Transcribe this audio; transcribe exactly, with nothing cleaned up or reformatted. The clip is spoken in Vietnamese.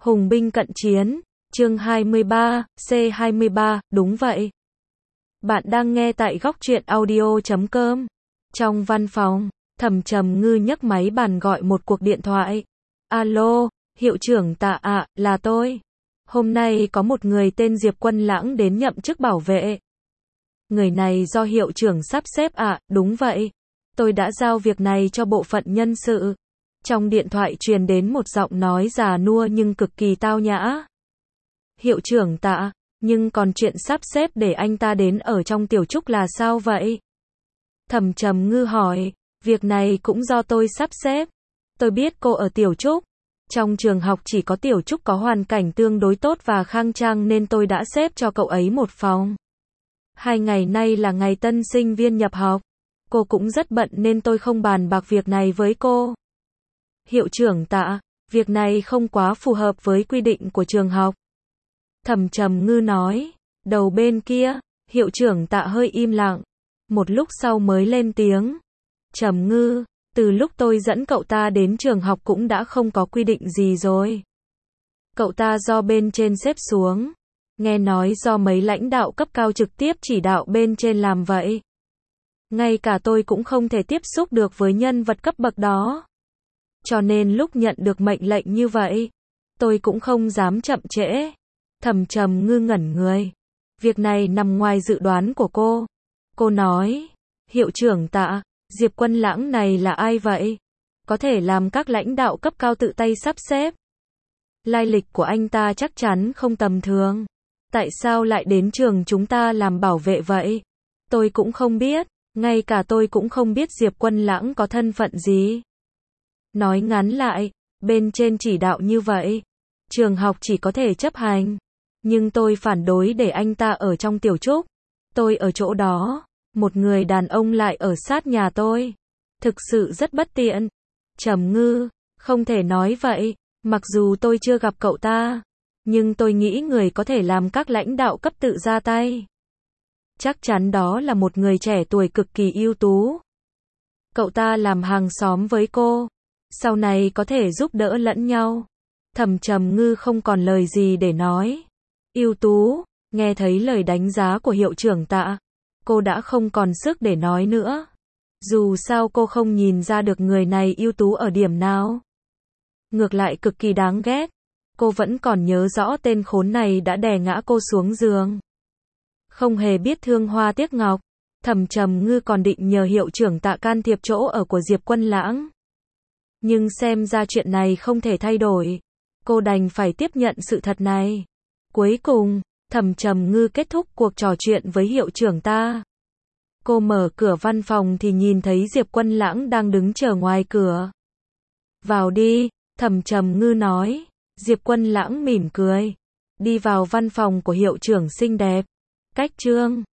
Hùng binh cận chiến, chương hai mươi ba, C hai mươi ba, đúng vậy. Bạn đang nghe tại góc truyện audio chấm com. Trong văn phòng, Thẩm Trầm Ngư nhấc máy bàn gọi một cuộc điện thoại. Alo, hiệu trưởng Tạ ạ, là tôi. Hôm nay có một người tên Diệp Quân Lãng đến nhậm chức bảo vệ. Người này do hiệu trưởng sắp xếp ạ, đúng vậy. Tôi đã giao việc này cho bộ phận nhân sự. Trong điện thoại truyền đến một giọng nói già nua nhưng cực kỳ tao nhã. Hiệu trưởng Tạ, nhưng còn chuyện sắp xếp để anh ta đến ở trong tiểu trúc là sao vậy? Thẩm Trầm Ngư hỏi, việc này cũng do tôi sắp xếp. Tôi biết cô ở tiểu trúc. Trong trường học chỉ có tiểu trúc có hoàn cảnh tương đối tốt và khang trang nên tôi đã xếp cho cậu ấy một phòng. Hai ngày nay là ngày tân sinh viên nhập học. Cô cũng rất bận nên tôi không bàn bạc việc này với cô. Hiệu trưởng Tạ, việc này không quá phù hợp với quy định của trường học. Thẩm Trầm Ngư nói. Đầu bên kia, hiệu trưởng Tạ hơi im lặng. Một lúc sau mới lên tiếng. Trầm Ngư, từ lúc tôi dẫn cậu ta đến trường học cũng đã không có quy định gì rồi. Cậu ta do bên trên xếp xuống. Nghe nói do mấy lãnh đạo cấp cao trực tiếp chỉ đạo bên trên làm vậy. Ngay cả tôi cũng không thể tiếp xúc được với nhân vật cấp bậc đó. Cho nên lúc nhận được mệnh lệnh như vậy, tôi cũng không dám chậm trễ. Thẩm Trầm Ngư ngẩn người. Việc này nằm ngoài dự đoán của cô. Cô nói, hiệu trưởng Tạ, Diệp Quân Lãng này là ai vậy? Có thể làm các lãnh đạo cấp cao tự tay sắp xếp. Lai lịch của anh ta chắc chắn không tầm thường. Tại sao lại đến trường chúng ta làm bảo vệ vậy? Tôi cũng không biết. Ngay cả tôi cũng không biết Diệp Quân Lãng có thân phận gì. Nói ngắn lại, bên trên chỉ đạo như vậy. Trường học chỉ có thể chấp hành. Nhưng tôi phản đối để anh ta ở trong tiểu trúc. Tôi ở chỗ đó. Một người đàn ông lại ở sát nhà tôi. Thực sự rất bất tiện. Trầm Ngư, không thể nói vậy. Mặc dù tôi chưa gặp cậu ta. Nhưng tôi nghĩ người có thể làm các lãnh đạo cấp tự ra tay. Chắc chắn đó là một người trẻ tuổi cực kỳ ưu tú. Cậu ta làm hàng xóm với cô. Sau này có thể giúp đỡ lẫn nhau. Thẩm Trầm Ngư không còn lời gì để nói. Ưu tú, nghe thấy lời đánh giá của hiệu trưởng Tạ. Cô đã không còn sức để nói nữa. Dù sao cô không nhìn ra được người này ưu tú ở điểm nào. Ngược lại cực kỳ đáng ghét. Cô vẫn còn nhớ rõ tên khốn này đã đè ngã cô xuống giường. Không hề biết thương hoa tiếc ngọc. Thẩm Trầm Ngư còn định nhờ hiệu trưởng Tạ can thiệp chỗ ở của Diệp Quân Lãng. Nhưng xem ra chuyện này không thể thay đổi. Cô đành phải tiếp nhận sự thật này. Cuối cùng, Thẩm Trầm Ngư kết thúc cuộc trò chuyện với hiệu trưởng ta. Cô mở cửa văn phòng thì nhìn thấy Diệp Quân Lãng đang đứng chờ ngoài cửa. Vào đi, Thẩm Trầm Ngư nói. Diệp Quân Lãng mỉm cười. Đi vào văn phòng của hiệu trưởng xinh đẹp. Cách chương